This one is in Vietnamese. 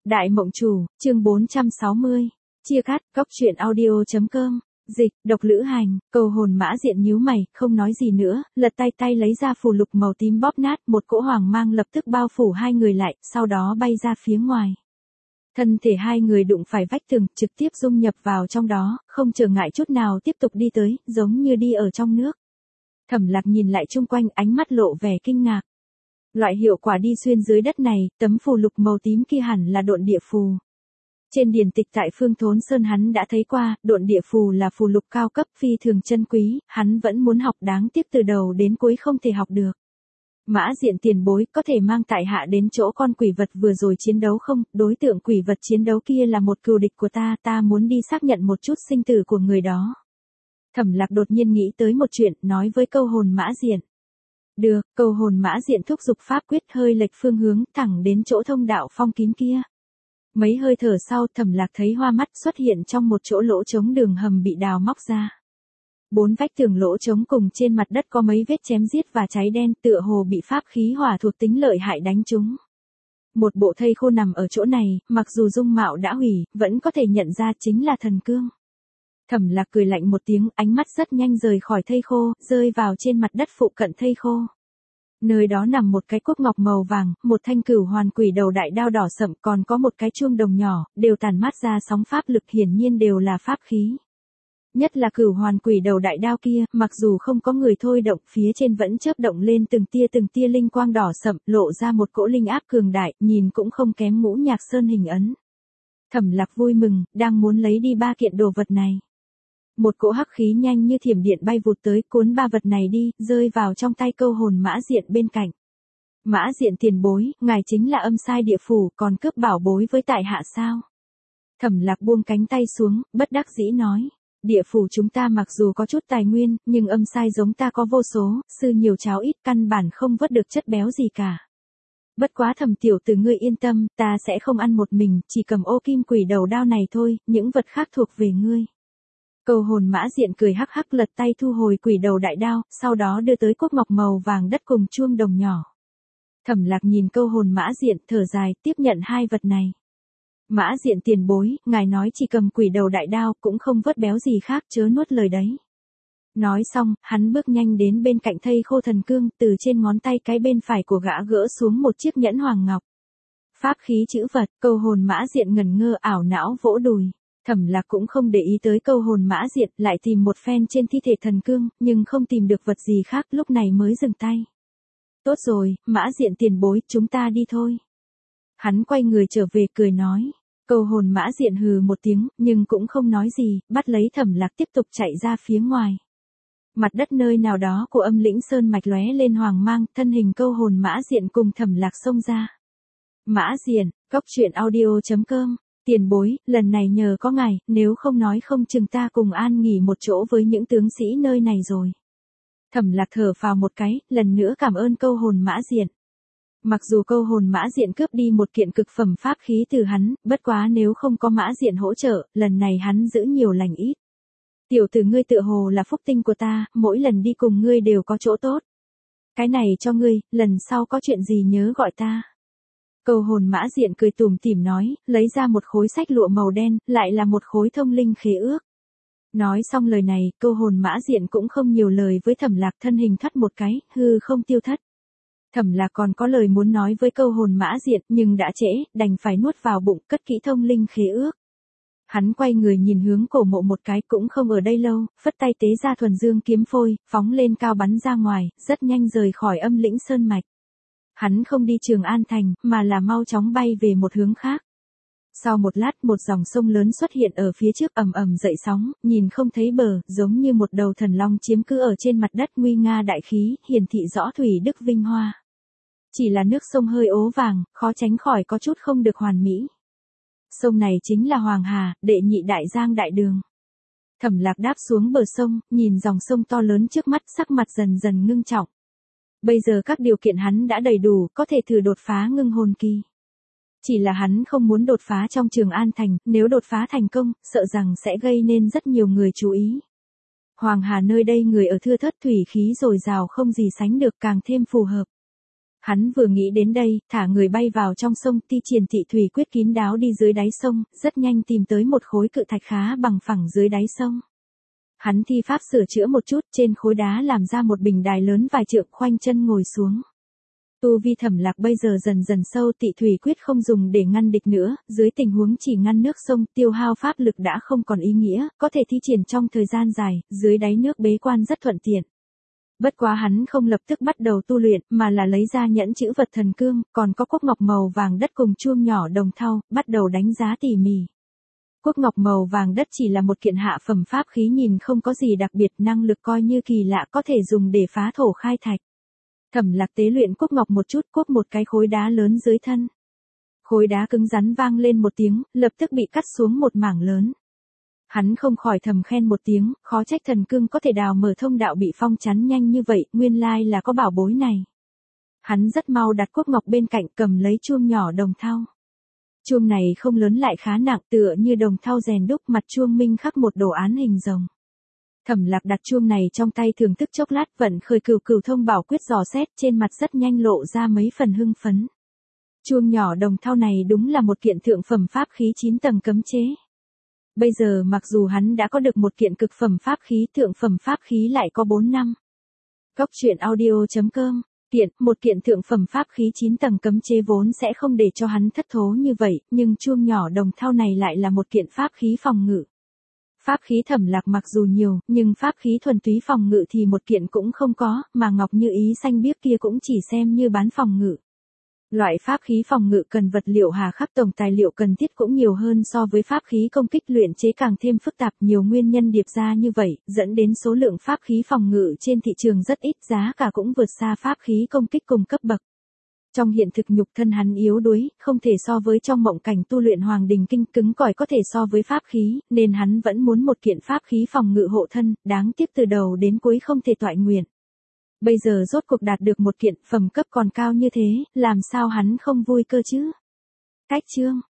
Đại Mộng Chủ, chương 460. Chia cắt, cóc truyện audio.com. Dịch, độc lữ hành, Cầu Hồn Mã Diện nhíu mày, không nói gì nữa, lật tay lấy ra phù lục màu tím bóp nát, một cỗ hoàng mang lập tức bao phủ hai người lại, sau đó bay ra phía ngoài. Thân thể hai người đụng phải vách tường, trực tiếp dung nhập vào trong đó, không trở ngại chút nào tiếp tục đi tới, giống như đi ở trong nước. Thẩm Lạc nhìn lại chung quanh, ánh mắt lộ vẻ kinh ngạc. Loại hiệu quả đi xuyên dưới đất này, tấm phù lục màu tím kia hẳn là độn địa phù. Trên điển tịch tại Phương Thốn Sơn hắn đã thấy qua, độn địa phù là phù lục cao cấp phi thường chân quý, hắn vẫn muốn học, đáng tiếc từ đầu đến cuối không thể học được. Mã Diện tiền bối, có thể mang tại hạ đến chỗ con quỷ vật vừa rồi chiến đấu không? Đối tượng quỷ vật chiến đấu kia là một cừu địch của ta muốn đi xác nhận một chút sinh tử của người đó. Thẩm Lạc đột nhiên nghĩ tới một chuyện, nói với Câu Hồn Mã Diện. Được, Câu Hồn Mã Diện thúc giục pháp quyết, hơi lệch phương hướng, thẳng đến chỗ thông đạo phong kín kia. Mấy hơi thở sau, Thẩm Lạc thấy hoa mắt xuất hiện trong một chỗ lỗ trống đường hầm bị đào móc ra. 4 vách tường lỗ trống cùng trên mặt đất có mấy vết chém giết và cháy đen, tựa hồ bị pháp khí hỏa thuộc tính lợi hại đánh trúng. Một bộ thây khô nằm ở chỗ này, mặc dù dung mạo đã hủy, vẫn có thể nhận ra chính là thần cương. Thẩm Lạc cười lạnh một tiếng, ánh mắt rất nhanh rời khỏi thây khô, rơi vào trên mặt đất phụ cận thây khô. Nơi đó nằm một cái cốc ngọc màu vàng, một thanh cửu hoàn quỷ đầu đại đao đỏ sậm, còn có một cái chuông đồng nhỏ, đều tản mát ra sóng pháp lực, hiển nhiên đều là pháp khí. Nhất là cửu hoàn quỷ đầu đại đao kia, mặc dù không có người thôi động, phía trên vẫn chớp động lên từng tia linh quang đỏ sậm, lộ ra một cỗ linh áp cường đại, nhìn cũng không kém Ngũ Nhạc Sơn hình ấn. Thẩm Lạc vui mừng, đang muốn lấy đi 3 kiện đồ vật này. Một cỗ hắc khí nhanh như thiểm điện bay vụt tới, cuốn 3 vật này đi, rơi vào trong tay Câu Hồn Mã Diện bên cạnh. Mã Diện tiền bối, ngài chính là Âm Sai Địa Phủ, còn cướp bảo bối với tại hạ sao? Thẩm Lạc buông cánh tay xuống, bất đắc dĩ nói. Địa phủ chúng ta mặc dù có chút tài nguyên, nhưng âm sai giống ta có vô số, sư nhiều cháo ít, căn bản không vớt được chất béo gì cả. Bất quá Thẩm tiểu tử ngươi yên tâm, ta sẽ không ăn một mình, chỉ cầm ô kim quỷ đầu đao này thôi, những vật khác thuộc về ngươi. Câu Hồn Mã Diện cười hắc hắc, lật tay thu hồi quỷ đầu đại đao, sau đó đưa tới cốc ngọc màu vàng đất cùng chuông đồng nhỏ. Thẩm Lạc nhìn Câu Hồn Mã Diện, thở dài, tiếp nhận 2 vật này. Mã Diện tiền bối, ngài nói chỉ cầm quỷ đầu đại đao, cũng không vớt béo gì khác, chớ nuốt lời đấy. Nói xong, hắn bước nhanh đến bên cạnh thây khô thần cương, từ trên ngón tay cái bên phải của gã gỡ xuống một chiếc nhẫn hoàng ngọc. Pháp khí chữ vật, Câu Hồn Mã Diện ngẩn ngơ, ảo não vỗ đùi. Thẩm Lạc cũng không để ý tới Câu Hồn Mã Diện, lại tìm một phen trên thi thể thần cương, nhưng không tìm được vật gì khác, lúc này mới dừng tay. Tốt rồi, Mã Diện tiền bối, chúng ta đi thôi. Hắn quay người trở về cười nói. Câu Hồn Mã Diện hừ một tiếng, nhưng cũng không nói gì, bắt lấy Thẩm Lạc tiếp tục chạy ra phía ngoài. Mặt đất nơi nào đó của Âm Lĩnh Sơn mạch lóe lên hoàng mang, thân hình Câu Hồn Mã Diện cùng Thẩm Lạc xông ra. Mã Diện, cóc truyện audio.com. Tiền bối, lần này nhờ có ngài, nếu không nói không chừng ta cùng an nghỉ một chỗ với những tướng sĩ nơi này rồi. Thẩm Lạc thở phào một cái, lần nữa cảm ơn Câu Hồn Mã Diện. Mặc dù Câu Hồn Mã Diện cướp đi một kiện cực phẩm pháp khí từ hắn, bất quá nếu không có Mã Diện hỗ trợ, lần này hắn giữ nhiều lành ít. Tiểu tử ngươi tựa hồ là phúc tinh của ta, mỗi lần đi cùng ngươi đều có chỗ tốt. Cái này cho ngươi, lần sau có chuyện gì nhớ gọi ta. Câu Hồn Mã Diện cười tủm tỉm nói, lấy ra một khối sách lụa màu đen, lại là một khối thông linh khế ước. Nói xong lời này, Câu Hồn Mã Diện cũng không nhiều lời với Thẩm Lạc, thân hình thoát một cái, hư không tiêu thất. Thẩm Lạc còn có lời muốn nói với Câu Hồn Mã Diện, nhưng đã trễ, đành phải nuốt vào bụng, cất kỹ thông linh khế ước. Hắn quay người nhìn hướng cổ mộ một cái, cũng không ở đây lâu, phất tay tế ra thuần dương kiếm phôi, phóng lên cao bắn ra ngoài, rất nhanh rời khỏi Âm Lĩnh Sơn mạch. Hắn không đi Trường An Thành, mà là mau chóng bay về một hướng khác. Sau một lát, một dòng sông lớn xuất hiện ở phía trước, ầm ầm dậy sóng, nhìn không thấy bờ, giống như một đầu thần long chiếm cứ ở trên mặt đất, nguy nga đại khí, hiển thị rõ thủy đức vinh hoa. Chỉ là nước sông hơi ố vàng, khó tránh khỏi có chút không được hoàn mỹ. Sông này chính là Hoàng Hà, đệ nhị đại giang đại đường. Thẩm Lạc đáp xuống bờ sông, nhìn dòng sông to lớn trước mắt, sắc mặt dần dần ngưng trọng. Bây giờ các điều kiện hắn đã đầy đủ, có thể thử đột phá ngưng hồn kỳ. Chỉ là hắn không muốn đột phá trong Trường An Thành, nếu đột phá thành công, sợ rằng sẽ gây nên rất nhiều người chú ý. Hoàng Hà nơi đây người ở thưa thớt, thủy khí dồi dào không gì sánh được, càng thêm phù hợp. Hắn vừa nghĩ đến đây, thả người bay vào trong sông, Ti Triển Thị Thủy quyết kín đáo đi dưới đáy sông, rất nhanh tìm tới một khối cự thạch khá bằng phẳng dưới đáy sông. Hắn thi pháp sửa chữa một chút, trên khối đá làm ra một bình đài lớn vài trượng, khoanh chân ngồi xuống. Tu vi Thẩm Lạc bây giờ dần dần sâu, Tị Thủy quyết không dùng để ngăn địch nữa, dưới tình huống chỉ ngăn nước sông, tiêu hao pháp lực đã không còn ý nghĩa, có thể thi triển trong thời gian dài, dưới đáy nước bế quan rất thuận tiện. Bất quá hắn không lập tức bắt đầu tu luyện, mà là lấy ra nhẫn chữ vật thần cương, còn có quốc ngọc màu vàng đất cùng chuông nhỏ đồng thau, bắt đầu đánh giá tỉ mỉ. Quốc ngọc màu vàng đất chỉ là một kiện hạ phẩm pháp khí, nhìn không có gì đặc biệt, năng lực coi như kỳ lạ, có thể dùng để phá thổ khai thạch. Thẩm Lạc tế luyện quốc ngọc một chút, quốc một cái khối đá lớn dưới thân. Khối đá cứng rắn vang lên một tiếng, lập tức bị cắt xuống một mảng lớn. Hắn không khỏi thầm khen một tiếng, khó trách thần cương có thể đào mở thông đạo bị phong chắn nhanh như vậy, nguyên lai là có bảo bối này. Hắn rất mau đặt quốc ngọc bên cạnh, cầm lấy chuông nhỏ đồng thau. Chuông này không lớn lại khá nặng, tựa như đồng thau rèn đúc, mặt chuông minh khắc một đồ án hình rồng. Thẩm Lạc đặt chuông này trong tay thưởng thức chốc lát, vận khởi Cửu Cửu Thông Bảo Quyết dò xét, trên mặt rất nhanh lộ ra mấy phần hưng phấn. Chuông nhỏ đồng thau này đúng là một kiện thượng phẩm pháp khí 9 tầng cấm chế. Bây giờ mặc dù hắn đã có được một kiện cực phẩm pháp khí, thượng phẩm pháp khí lại có 4 năm. Góc truyện audio.com, một kiện thượng phẩm pháp khí 9 tầng cấm chế vốn sẽ không để cho hắn thất thố như vậy, nhưng chuông nhỏ đồng thau này lại là một kiện pháp khí phòng ngự. Pháp khí Thẩm Lạc mặc dù nhiều, nhưng pháp khí thuần túy phòng ngự thì một kiện cũng không có, mà ngọc như ý xanh biếc kia cũng chỉ xem như bán phòng ngự. Loại pháp khí phòng ngự cần vật liệu hà khắc, tổng tài liệu cần thiết cũng nhiều hơn so với pháp khí công kích, luyện chế càng thêm phức tạp, nhiều nguyên nhân điệp ra như vậy, dẫn đến số lượng pháp khí phòng ngự trên thị trường rất ít, giá cả cũng vượt xa pháp khí công kích cùng cấp bậc. Trong hiện thực nhục thân hắn yếu đuối, không thể so với trong mộng cảnh tu luyện Hoàng Đình Kinh, cứng cỏi có thể so với pháp khí, nên hắn vẫn muốn một kiện pháp khí phòng ngự hộ thân, đáng tiếc từ đầu đến cuối không thể toại nguyện. Bây giờ rốt cuộc đạt được một kiện phẩm cấp còn cao như thế, làm sao hắn không vui cơ chứ? Cách chương